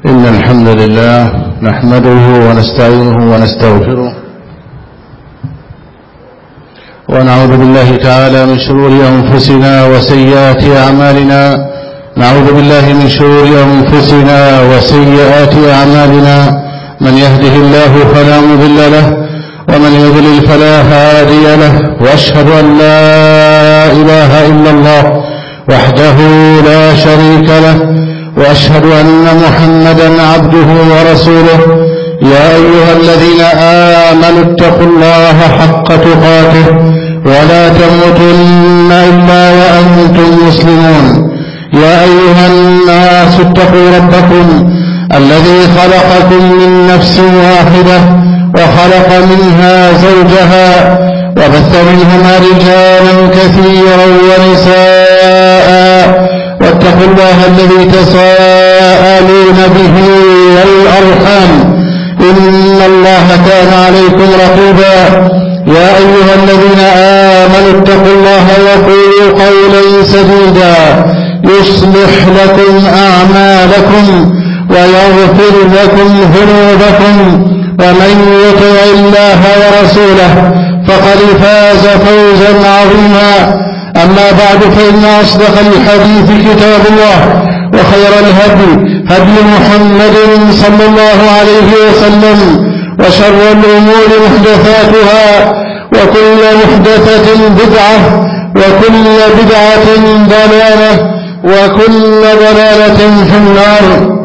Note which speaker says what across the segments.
Speaker 1: إن الحمد لله نحمده ونستعينه ونستغفره ونعوذ بالله تعالى من شرور أنفسنا وسيئات أعمالنا. نعوذ بالله من شرور أنفسنا وسيئات أعمالنا. من يهده الله فلا مضل له ومن يضلل فلا هادي له، وأشهد أن لا إله إلا الله وحده لا شريك له، وأشهد أن محمدا عبده ورسوله. يا أيها الذين آمنوا اتقوا الله حق تقاته ولا تموتن إلا وأنتم مسلمون. يا أيها الناس اتقوا ربكم الذي خلقكم من نفس واحدة وخلق منها زوجها وبث منهما رجالا كثيرا ونساء، واتقوا الله الذي تساءلون به والأرحام إن الله كان عليكم رقيبا. يا أيها الذين آمنوا اتقوا الله وقولوا قولا سديدا يصلح لكم أعمالكم ويغفر لكم ذنوبكم، ومن يطع الله ورسوله فقد فاز فوزا عظيما. أما بعد، فإن أصدق الحديث كتاب الله، وخير الهدي هدي محمد صلى الله عليه وسلم، وشر الأمور محدثاتها، وكل محدثة بدعة، وكل بدعة ضلالة، وكل ضلالة في النار.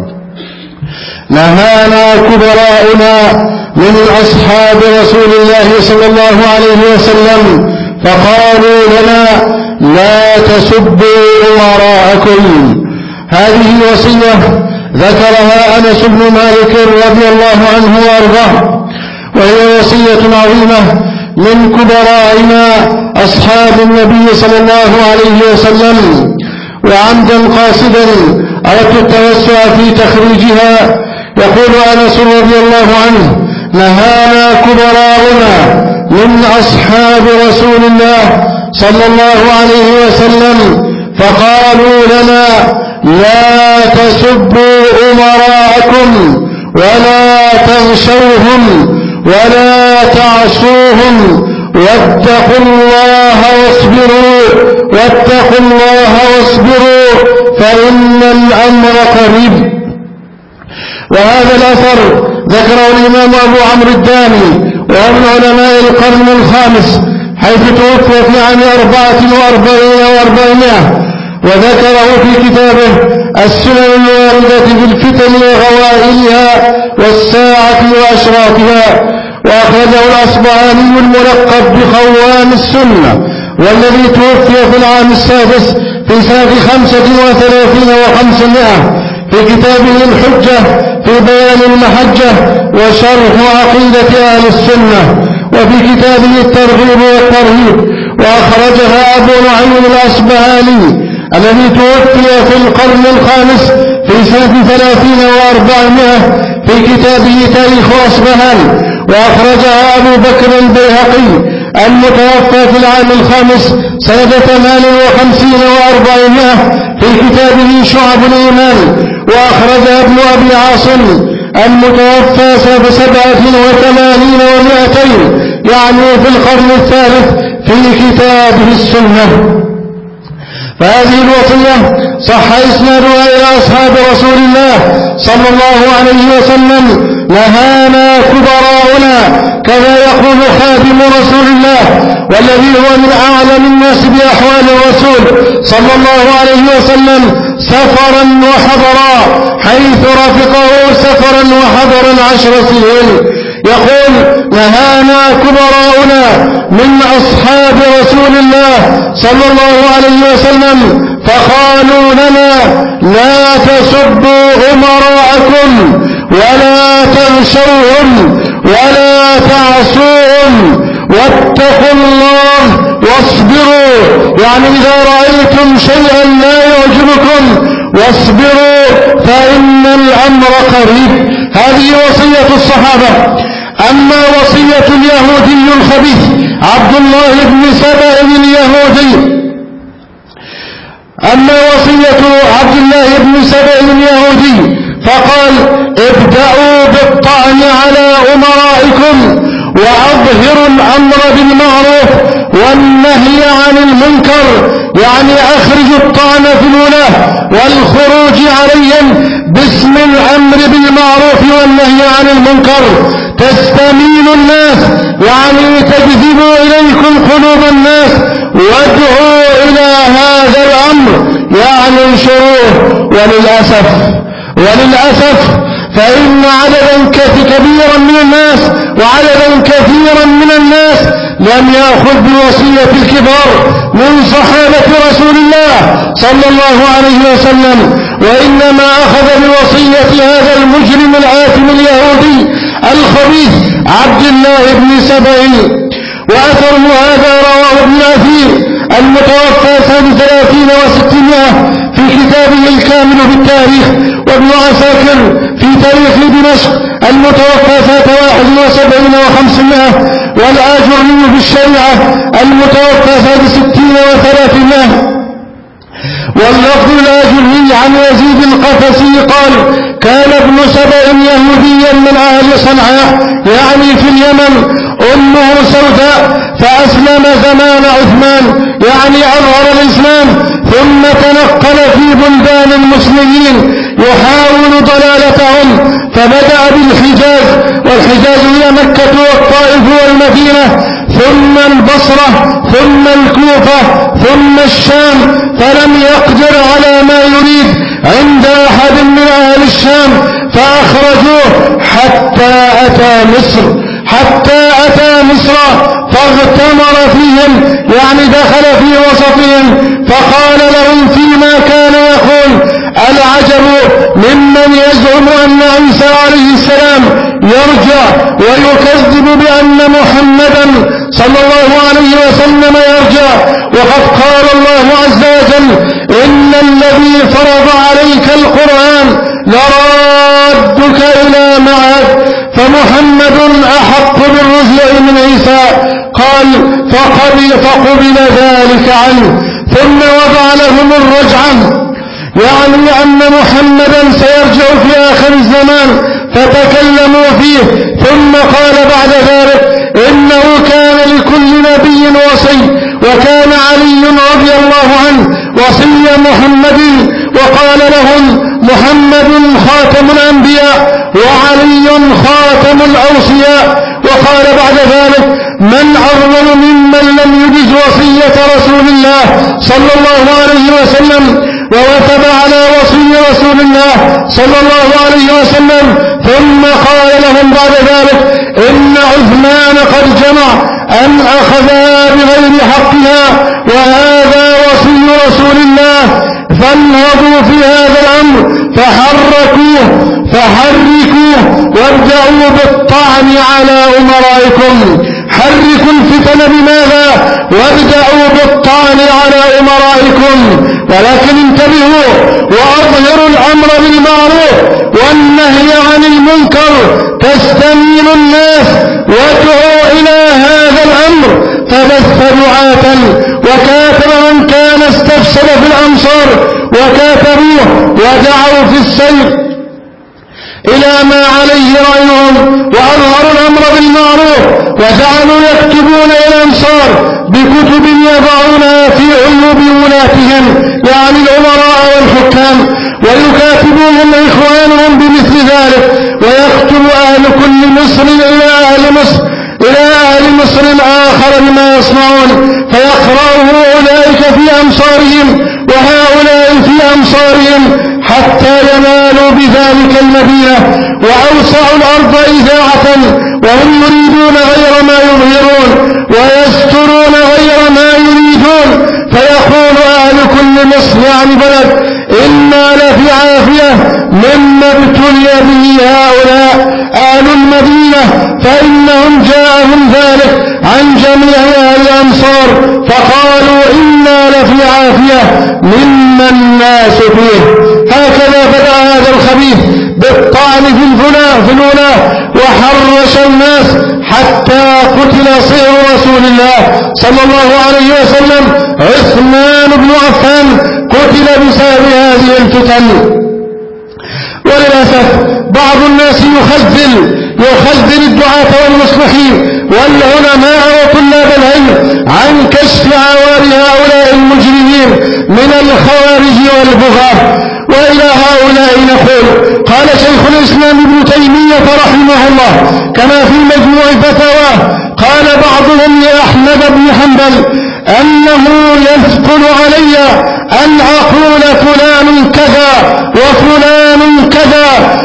Speaker 1: نهانا كبراؤنا من أصحاب رسول الله صلى الله عليه وسلم فقالوا لنا: لا تسبوا أمراءكم. هذه وصية ذكرها أنس بن مالك رضي الله عنه وأرضاه، وهي وصية عظيمة من كبرائنا أصحاب النبي صلى الله عليه وسلم. وعمدا قاصدا أردت التوسع في تخريجها. يقول أنس رضي الله عنه: نهانا كبراؤنا من أصحاب رسول الله صلى الله عليه وسلم فقالوا لنا: لا تسبوا أمراءكم ولا تغشوهم ولا تعصوهم، واتقوا الله واصبروا فإن الأمر قريب. وهذا الأثر ذكره الإمام أبو عمرو الداني، وهو من علماء القرن الخامس، حيث توفي في عام 44 و400، وذكره في كتابه السنن الواردة في الفتن وغوائلها والساعة وأشراطها. وأخرجه الأصبهاني الملقب بقوام السنة، والذي توفي في العام السادس في سنة 35 و500، في كتابه الحجة في بيان المحجة وشرح عقيدة أهل السنة، وفي كتابه الترغيب والترهيب. وأخرجها أبو نعيم الأصبهاني الذي توفي في القرن الخامس في سنة 30 و400، في كتابه تاريخ أصبهان. وأخرجها أبو بكر البيهقي المتوفى في العام الخامس سنة 58 و400، في كتابه شعب الإيمان. وأخرجها ابن أبي عاصم المتوفى سنة 87 و200، يعني في القرن الثالث، في كتابه السنة. فهذه الوصية صح إسنادها إلى أصحاب رسول الله صلى الله عليه وسلم: نهانا كبراؤنا، كما يقول خادم رسول الله، والذي هو من أعلم الناس بأحوال الرسول صلى الله عليه وسلم سفرا وحضرا، حيث رافقه سفرا وحضرا 10 سنين. يقول: نهانا كبراؤنا من أصحاب رسول الله صلى الله عليه وسلم فقالوا لنا: لا تسبوا أمراءكم ولا تغشوهم ولا تعصوهم، واتقوا الله واصبروا. يعني إذا رأيتم شيئا لا يعجبكم واصبروا فإن الأمر قريب. هذه وصية الصحابة. أما وصية اليهودي الخبيث عبد الله بن سبأ اليهودي، فقال ابدأوا بالطعن على أمرائكم وأظهروا الأمر بالمعروف والنهي عن المنكر، يعني أخرجوا الطعن في الولاة والخروج عليهم باسم الأمر بالمعروف والنهي عن المنكر، تستميل الناس يعني تجذبوا إليكم قلوب الناس، وادعوا إلى هذا الأمر يعني انشروه. وللأسف فإن عددا كبيرا من الناس وعددا كثيرا من الناس لم يأخذ بوصية الكبار من صحابة رسول الله صلى الله عليه وسلم، وإنما أخذ بوصية هذا المجرم الآثم اليهودي الخبيث عبد الله بن سبأ. وأثره هذا رواه ابن أثير المتوفى سنة 30 و600 في كتابه الكامل بالتاريخ، وابن عساكر في تاريخ دمشق المتوفى سنة 71 و500، والآجري في الشريعة المتوفى سنة 60 و300. واللفظ الآجري عن يزيد القفسي قال كان ابن سبأ يهوديا من أهل صنعاء يعني في اليمن، أمه سوداء، فأسلم زمان عثمان يعني أظهر الإسلام، ثم تنقل في بلدان المسلمين يحاول ضلالتهم، فبدأ بالحجاز، والحجاز هي مكة والطائف والمدينة، ثم البصرة، ثم الكوفة، ثم الشام، فلم يقدر على ما يريد عند أحد من أهل الشام فأخرجوه حتى أتى مصر فاغتمر فيهم يعني دخل في وسطهم، فقال لهم فيما كان يقول العجب ممن يزعم أن عيسى عليه السلام يرجع ويكذب بأن محمدا صلى الله عليه وسلم يرجع، وقد قال الله عز وجل إن الذي فرض عليك القرآن لرادك إلى معاد، فمحمد أحق بالرجوع من عيسى. قال فقبل ذلك عنه، ثم وضع لهم الرجعة يعني أن محمدا سيرجع في آخر الزمان، فتكلموا فيه، ثم قال بعد ذلك إنه كان لكل نبي وصي، وكان علي رضي الله عنه وصي محمد، وقال لهم محمد خاتم الأنبياء وعلي خاتم الأوصياء، وقال بعد ذلك من أظلم ممن لم يجز وصية رسول الله صلى الله عليه وسلم ووثب على وصي رسول الله صلى الله عليه وسلم، ثم قال لهم بعد ذلك إن عثمان قد جمع أن أخذها بغير حقها وهذا وصي رسول الله، فانهضوا في هذا الأمر فحركوه وارجعوا بالطعن على أمرائكم. حركوا الفتن بماذا؟ وابدأوا بالطعن على أمرائكم، ولكن انتبهوا وأظهروا الأمر بالمعروف والنهي عن المنكر، تستميل الناس، وادعوا إلى هذا الأمر. فبث دعاة وكاتب من كان استفسد في الأمصار وكاتبوه ودعوا في السير إلى ما عليه رأيهم، وأظهروا الأمر بالمعروف، وجعلوا يكتبون إلى الأمصار بكتب يضعونها في عيوب ولاتهم يعني الأمراء والحكام، ويكاتبوهم إخوانهم بمثل ذلك، ويكتب أهل كل مصر إلى أهل مصر الآخر بما يصنعون، فيقرأه أولئك في أمصارهم وهؤلاء في أمصارهم حتى ينالوا بذلك المدينة، وأوسعوا الأرض إذاعة، وهم يريدون غير ما يظهرون ويسترون غير ما يريدون، فيقول أهل كل مصر يعني بلد إنا لفي عافية مما ابتلي به هؤلاء أهل المدينة، فإنهم جاءهم ذلك عن جميع أهل الأمصار فقالوا إنا لفي عافية مما الناس فيه. هكذا بدأ هذا الخبيث بالطعن في الولاة وحرش الناس حتى قتل صهر رسول الله صلى الله عليه وسلم عثمان بن عفان، قتل بسبب هذه الفتن. وللأسف الناس يخذل الدعاة والمصلحين والعلماء وطلاب العلم عن كشف عوار هؤلاء المجرمين من الخوارج والبغاة. وإلى هؤلاء نقول: قال شيخ الإسلام ابن تيمية رحمه الله كما في مجموع فتاواه، قال بعضهم لأحمد بن حنبل أنه يثقل علي أن أقول فلان كذا وفلان كذا،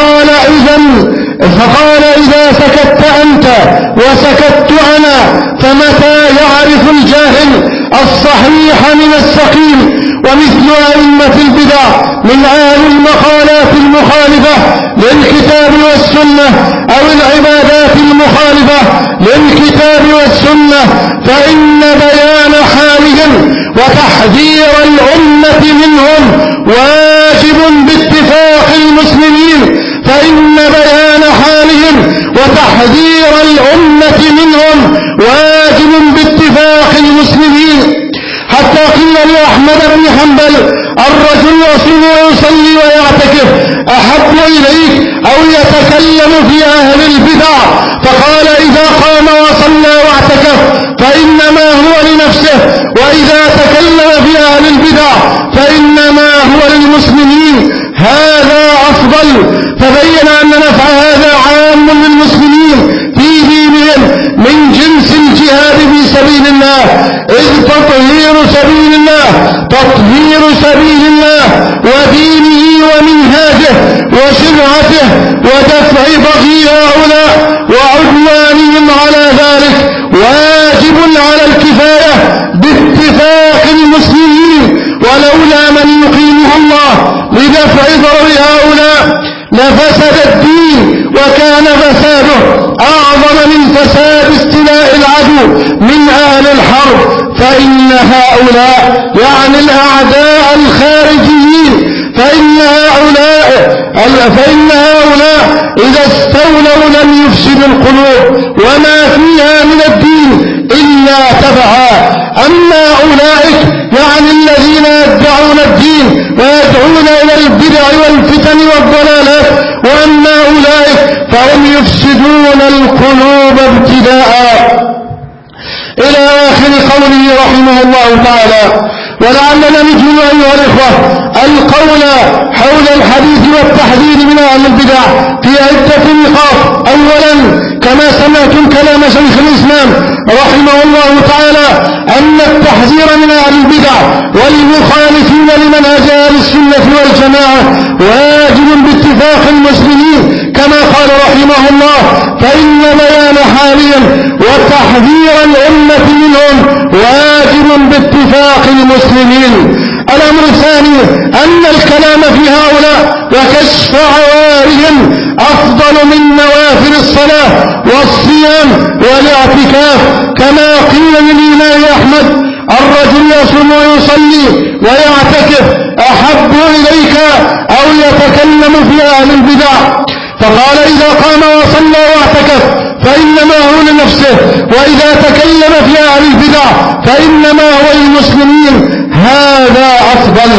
Speaker 1: فقال إذا سكت أنت وسكت أنا فمتى يعرف الجاهل الصحيح من السقيم؟ ومثل أئمة البدع من أهل المقالات المخالفة للكتاب والسنة أو العبادات المخالفة للكتاب والسنة، فإن بيان حالهم وتحذير الأمة منهم واجب باتفاق المسلمين، فإن بيان حالهم وتحذير الأمة منهم واجب باتفاق المسلمين. حتى قيل لأحمد بن حنبل: الرجل يصوم ويصلي ويعتكف أحب إليك أو يتكلم في أهل البدع؟ فقال: إذا قام وصلى واعتكف فإنما هو لنفسه، وإذا تكلم في أهل البدع فإنما هو للمسلمين، هذا أفضل. فبين أن نفع هذا عام للمسلمين في دينهم من جنس الجهاد في سبيل الله، إذ تطهير سبيل الله ودينه ومنهاجه وشرعته ودفع بغي هؤلاء وعدوانهم على ذلك واجب على الكفاية باتفاق المسلمين، ولولا من يقيمه الله لدفع ضرر هؤلاء لفسد الدين، وكان فساده أعظم من فساد استيلاء العدو من أهل الحرب. فإن هؤلاء يعني الأعداء الخارجيين، فإن هؤلاء إذا استولوا لم يفسدوا القلوب وما فيها من الدين إلا تبعا. أما أولئك يعني الذين يدعون الدين ويدعون إلى البدع والفتن والضلالات، وأما أولئك فهم يفسدون القلوب ابتداء. إلى آخر قوله رحمه الله تعالى. ولعلنا نجمع أيها الإخوة القول حول الحديث والتحذير من أهل البدع في عدة نقاط. أولا، كما سمعتم كلام شيخ الإسلام رحمه الله تعالى أن التحذير من أهل البدع والمخالفين لمنهج أهل السنة والجماعة واجب باتفاق المسلمين، كما قال رحمه الله: فإن بيان حالهم وتحذير الأمة منهم واجب باتفاق المسلمين. الأمر الثاني أن الكلام في هؤلاء وكشف عوارهم أفضل من نوافل الصلاة والصيام والاعتكاف، كما قيل للإمام أحمد: الرجل يصوم ويصلي ويعتكف أحب إليك أو يتكلم في أهل البدع؟ فقال: إذا قام وصلى واعتكف فإنما هو لنفسه، وإذا تكلم في أهل البدع فإنما هو للمسلمين، هذا أفضل.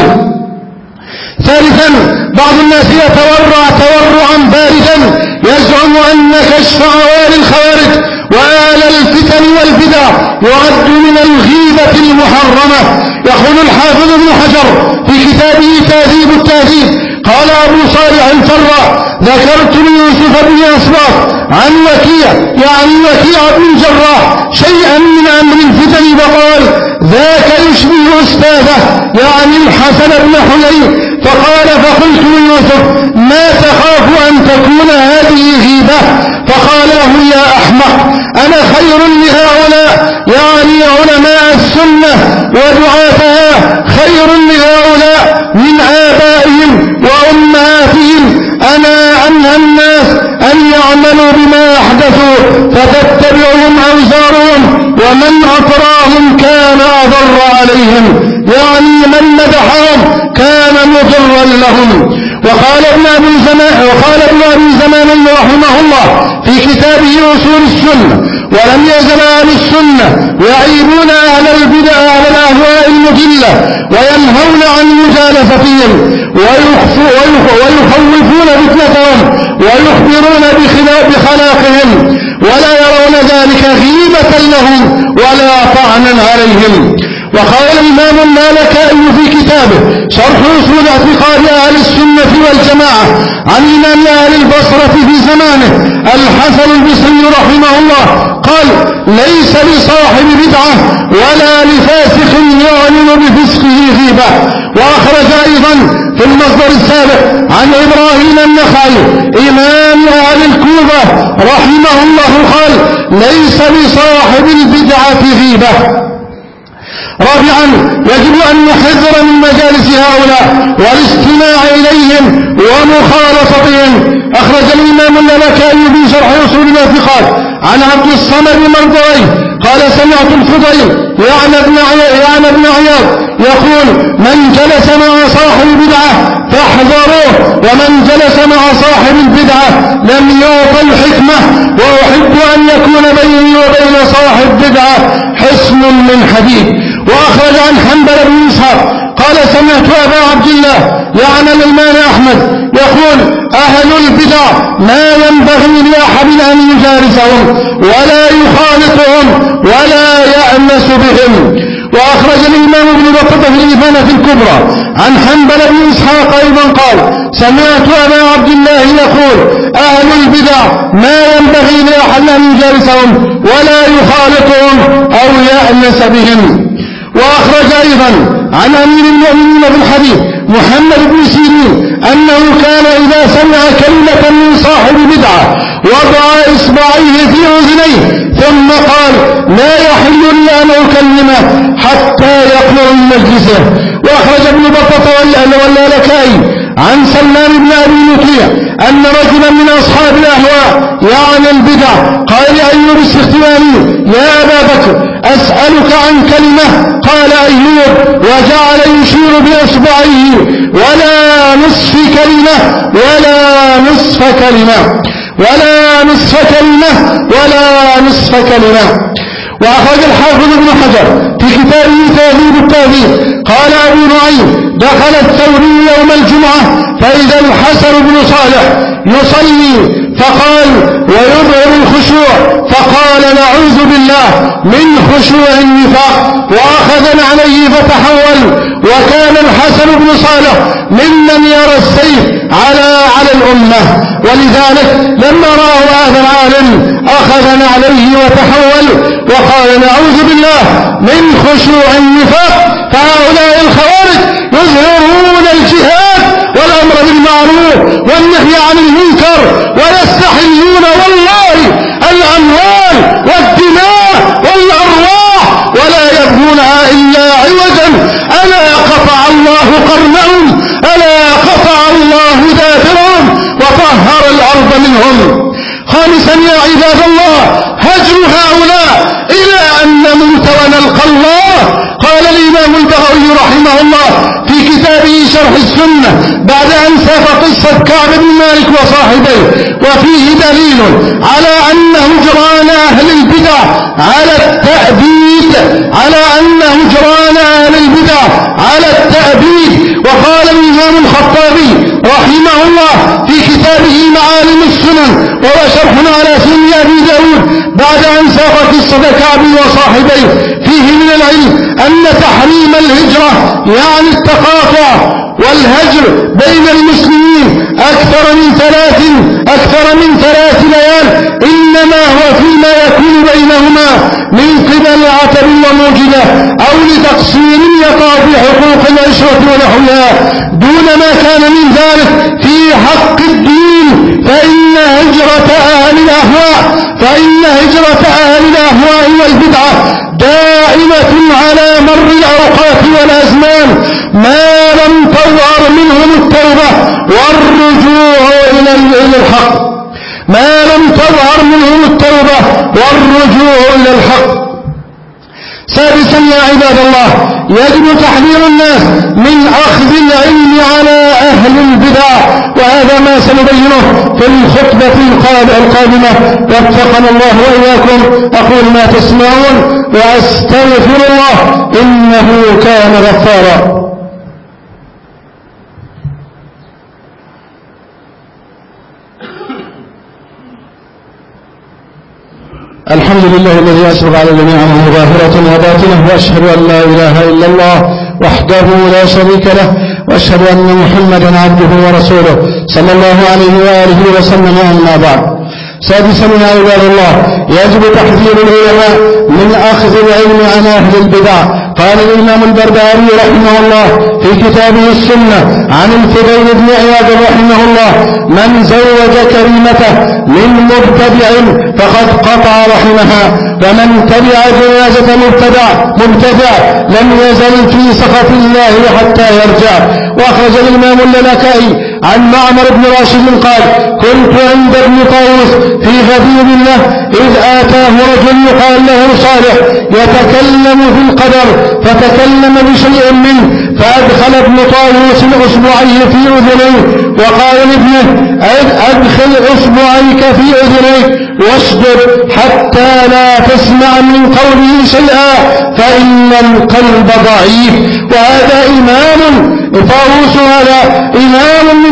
Speaker 1: ثالثا، بعض الناس يتورع تورعا باردا يزعم أن كشف عوار الخوارج وآل الفتن والبدع يعد من الغيبة المحرمة. يقول الحافظ ابن حجر في كتابه تهذيب التهذيب: قال أبو صالح الفراء: ذكرت ليوسف بن أسباط عن وكيع يعني وكيع بن جراح شيئا من أمر الفتن، فقال: ذاك يشبه أستاذه يعني الحسن بن حلي. فقال: فقلت ليوسف: ما تخاف أن تكون هذه غيبة؟ فقال له: يا أحمق، أنا خير لهؤلاء يعني علماء السنة ودعاتها، خير لهؤلاء من آبائهم وأمهاتهم. أنا أنهى الناس أن يعملوا بما أحدثوا فتتبعهم أوزارهم، ومن أطراهم كان أضر عليهم، يعني من مدحهم كان مضرا لهم. وقال ابن أبي زمان رحمه الله في كتابه أصول السنة: ولم يزل أهل السنة يعيبون أهل البدع أهل الأهواء المضلة وينهون عن مجالستهم ويخوفون فتنتهم ويخبرون بخلاقهم ولا يرون ذلك غيبة لهم ولا طعنا عليهم. وقال الإمام المالكائي في كتابه شرح أصول اعتقاد أهل السنة والجماعة عن إمام أهل البصرة في زمانه الحسن البصري رحمه الله قال: ليس لصاحب بدعة ولا لفاسق يعلن بفسقه غيبة. وأخرج أيضا في المصدر السابق عن إبراهيم النخعي إمام أهل الكوفة رحمه الله قال: ليس لصاحب البدعة غيبة. رابعا يجب أن نحذر من مجالس هؤلاء والاستماع إليهم ومخالطتهم. أخرج الإمام المالكائي في شرح أصول الاعتقاد عن عبد الصمد المرضعي قال: سمعت الفضيل يعني ابن عياض يقول: من جلس مع صاحب بدعة فاحذروه، ومن جلس مع صاحب البدعة لم يعط الحكمة، وأحب أن يكون بيني وبين صاحب بدعة حصن من حديد. وأخرج عن حنبل بن إسحاق قال: سمعت أبا عبد الله يعني الإمام أحمد يقول: أهل البدع ما ينبغي لأحد أن يجالسهم ولا يخالطهم ولا يأنس بهم. وأخرج الإمام ابن بطة في الإبانة الكبرى عن حنبل بن إسحاق أيضا قال: سمعت أبا عبد الله يقول: أهل البدع ما ينبغي لأحد أن يجالسهم ولا يخالطهم أو يأنس بهم. وأخرج أيضا عن أمير المؤمنين في الحديث محمد بن سيرين أنه كان إذا سمع كلمة من صاحب بدعة وضع إصبعيه في أذنيه ثم قال: لا يحل لي أن أكلمه حتى يقوم من مجلسه. وأخرج ابن بطة واللالكائي عن سلمان بن أبي مطيع أن رجلا من أصحاب الأهواء يعني البدع قال لأيوب السختياني: يا أبا بكر أسألك عن كلمة. قال أيوب وجعل يشير بإصبعيه: ولا نصف كلمة ولا نصف كلمة ولا نصف كلمة ولا نصف كلمة. وأخرج الحافظ ابن حجر في كتابه تهذيب التهذيب قال: أبو نعيم دخل الثوري يوم الجمعة فإذا الحسن بن صالح يصلي فقال ويظهر الخشوع فقال: نعوذ بالله من خشوع النفاق، وأخذ عليه فتحول. وكان الحسن بن صالح ممن يرى السيف على الأمة، ولذلك لما رأى هذا العالم أخذ عليه وتحول وقال: نعوذ بالله من خشوع النفاق. فهؤلاء الخوارج يظهرون الجهاد والأمر بالمعروف والنهي عن المنكر ويستحلون والله الأموال والدماء والأرواح ولا يبغونها إلا عوجا. ألا قطع الله قرنهم، ألا قطع الله دابرهم وطهر الأرض منهم. خامسا يا عباد الله هجر هؤلاء إلى أن نموت ونلقى الله. قال الإمام البغوي رحمه الله في كتابه شرح السنة بعد أن ساق قصة كعب بن مالك وصاحبيه: وفيه دليل على أن هجران أهل البدع على التأبيد وقال الإمام الخطابي رحمه الله في كتابه معالم السنن وهو شرح على سنن أبي داود بعد أن ساق قصة كعب وصاحبيه: فيه من العلم أن تحريم الهجرة يعني التقاطع والهجر بين المسلمين أكثر من ثلاث ليال إنما هو فيما يكون بينهما من قبل عتب وموجبة أو لتقصير يقع في حقوق العشرة ونحوها دون ما كان من ذلك في حق الدين. فإن هجرة أهل الأهواء والبدعة دائمة على مر الأوقات والأزمان ما لم تظهر منهم التوبة والرجوع إلى الحق. سادسا يا عباد الله يجب تحذير الناس من أخذ العلم على أهل البدع، وهذا ما سنبينه في الخطبة القادمة. وفقنا الله وإياكم. أقول ما تسمعون وأستغفر الله إنه كان غفارا. الحمد لله الذي أسبغ على جميعه ظاهرة وباطنة، وأشهد أن لا إله إلا الله وحده لا شريك له، وأشهد أن محمدا عبده ورسوله صلى الله عليه وآله وسلم. أما بعد، سادسا يا عباد الله، يجب تحذير العلماء من أخذ العلم عن أهل البدع. قال الإمام البربهاري رحمه الله في كتابه السنة عن الفضيل بن عياض رحمه الله: من زوج كريمته من مبتدع فقد قطع رحمها، ومن تبع جنازة مبتدع لم يزل في سخط الله حتى يرجع. وأخرج الإمام اللالكائي عن معمر بن راشد قال: كنت عند ابن طاووس في غدير الله إذ آتاه رجل يقال له صالح يتكلم في القدر، فتكلم بشيء منه، فأدخل ابن طاووس أصبعيه في أذنيه وقال لابنه: أدخل أصبعيك في أذنيك واشدد حتى لا تسمع من قوله شيئا فإن القلب ضعيف. وهذا إمام طاووس، هذا إمام من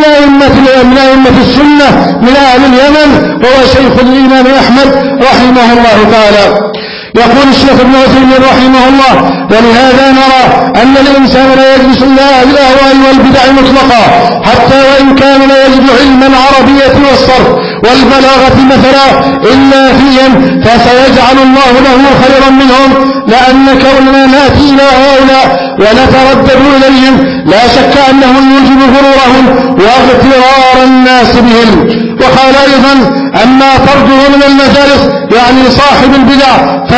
Speaker 1: أئمة السنة من أهل اليمن، وهو شيخ الإمام أحمد رحمه الله تعالى. يقول الشيخ ابن عثيمين رحمه الله: ولهذا نرى أن الإنسان لا يجلس إلا الأهواء والبدع مطلقا، حتى وإن كان لا يجد علم العربية والصرف والبلاغة مثلا إلا فيهم، فسيجعل الله له خيرا منهم، لأن كوننا نأتي إلى هؤلاء ونتردد إليهم لا شك أنه يوجب غرورهم واغترار الناس بهم. وقال أيضا: أما طرده من المجالس يعني صاحب البدع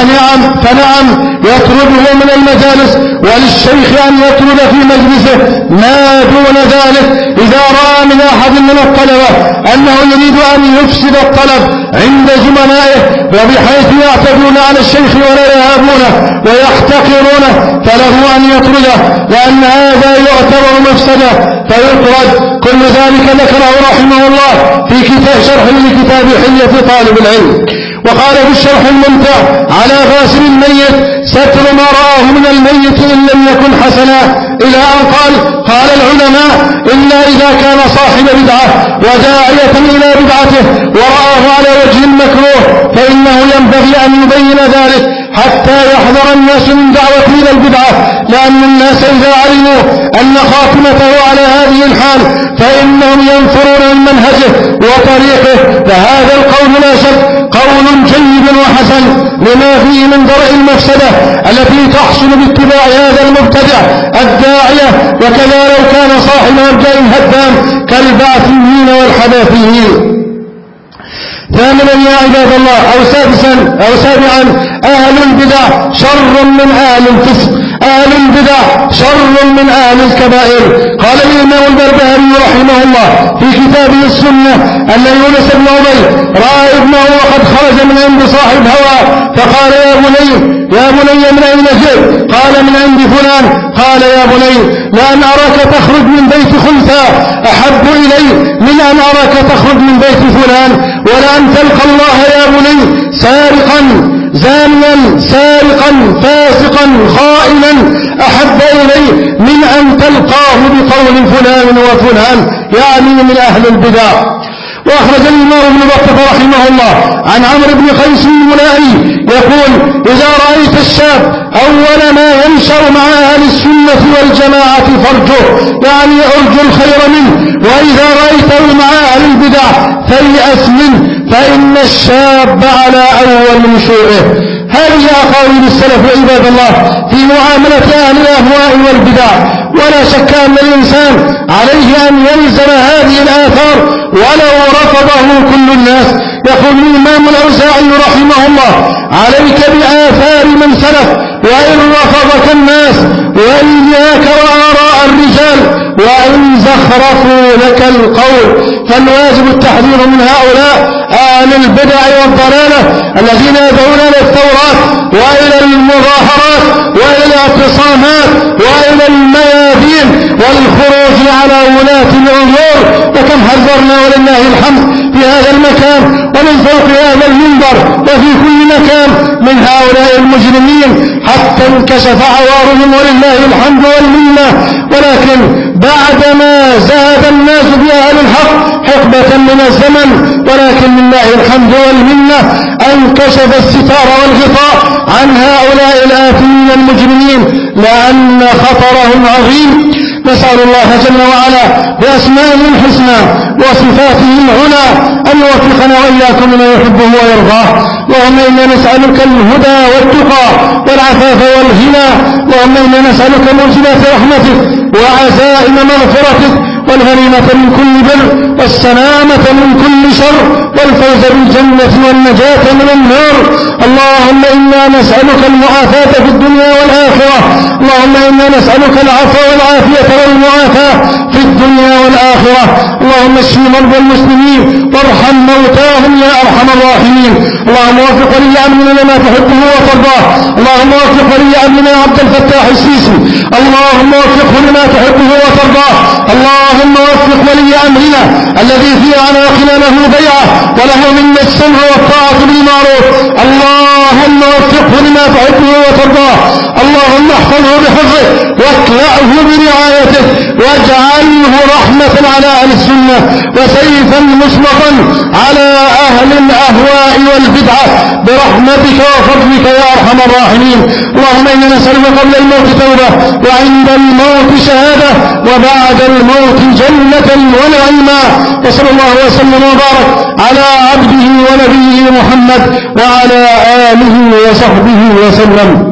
Speaker 1: فنعم يطرده من المجالس، وللشيخ أن يطرد في مجلسه ما دون ذلك إذا رأى من أحد من الطلبة أنه يريد أن يفسد الطلب عند زملائه، وبحيث يعتدون على الشيخ ولا يهابونه ويحتقرونه، فله أن يطرده، لأن هذا يعتبر مفسدة فيطرد. كل ذلك ذكره رحمه الله في شرح لكتاب حلية طالب العلم. وقال في الشرح الممتع على غاسل الميت: ستر ما رآه من الميت إن لم يكن حسنا، إلى أن قال العلماء: إلا إذا كان صاحب بدعة وداعية إلى بدعته ورآه على وجه مكروه، فإنه ينبغي أن يبين ذلك حتى يحذر الناس من دعوته إلى البدعة، لأن الناس إذا علموا أن خاتمته على هذه الحال فإنهم ينفرون من منهجه وطريقه. فهذا القول لا شك قول جيد وحسن لما فيه من درء المفسدة التي تحصل باتباع هذا المبتدع الداعية، وكذا لو كان صاحب مرجع هدام كالبعثيين والحنفيين. ثامنا يا عباد الله، أو سابعا، أهل البدع شر من أهل الفسق، أهل البدع شر من أهل الكبائر. قال الإمام البربهاري رحمه الله في كتابه السنة أن يونس بن عبيد رأى ابنه وقد خرج من عند صاحب هوى، فقال: يا بني من أين جئت؟ قال: من عند فلان. قال: يا بني لأن أراك تخرج من بيت خنثى أحب إلي من أن أراك تخرج من بيت فلان، ولأن تلقى الله يا بني سارقا زانيا سارقا فاسقا خائنا أحب إلي من أن تلقاه بقول فلان وفلان، يعني من أهل البدع. وأخرج الإمام ابن بطة رحمه الله عن عمرو بن قيس الملائي يقول: إذا رأيت الشاب أول ما ينشأ مع أهل السنة والجماعة فارجه، يعني أرجو الخير منه، وإذا رأيته مع أهل البدع فيأس منه، فإن الشاب على أول نشوئه. هذه أقاويل السلف عباد الله في معاملة أهل الأهواء والبدع، ولا شك أن الإنسان عليه أن يلزم هذه الآثار ولو رفضه كل الناس. يقول الإمام الأوزاعي رحمه الله: عليك بآثار من سلف وإن رفضك الناس، وإياك وآراء الرجال وإن زخرفوا لك القول. فالواجب التحذير من هؤلاء أهل البدع والضلالة الذين يدعون إلى الثورات وإلى المظاهرات وإلى الاعتصامات وإلى الميادين والخروج على ولاة الأمور. وكم حذرنا ولله الحمد في هذا المكان ومن فوق هذا المنبر وفي كل مكان من هؤلاء المجرمين حتى انكشف عوارهم ولله الحمد والمنة. ولكن بعدما زاد الناس بأهل الحق حقبة من الزمن، ولكن لله الحمد والمنة انكشف الستار والغطاء عن هؤلاء الآثمين المجرمين لأن خطرهم عظيم. نسأل الله جل وعلا بأسمائه الحسنى وصفاته العلى أن يوفقنا وإياكم لما يحبه ويرضاه. اللهم إنا نسألك الهدى والتقى والعفاف والغنى. اللهم إنا نسألك موجبات رحمتك وعزائم مغفرتك والغنيمة من كل بر والسلامة من كل شر والفوز بالجنة والنجاة من النار. اللهم إنا نسألك المعافاة في الدنيا والآخرة. اللهم إنا نسألك العفو والعافية والمعافاة في الدنيا والآخرة. اللهم اشف مرضى المسلمين وارحم موتاهم يا أرحم الراحمين. اللهم وفق ولي أمرنا لما تحبه وترضاه. اللهم وفق ولي أمرنا عبد الفتاح السيسي. اللهم وفقه لما تحبه وترضاه. اللهم وفق ولي أمرنا الذي في أعناقنا له بيعة وله منا السمع والطاعة بالمعروف. اللهم وفقه لما تحبه وترضاه. اللهم احفظه بحفظه واكلأه برعايته واجعله رحمة على أهل السنة وسيفا مسلطا على أهل الأهواء والبدعة برحمتك وفضلك يا أرحم الراحمين. اللهم إنا نسألك قبل الموت توبة وعند الموت شهادة وبعد الموت جنة ونعيما. وصلى الله وسلم وبارك على عبده ونبيه محمد وعلى آله وصحبه وسلم.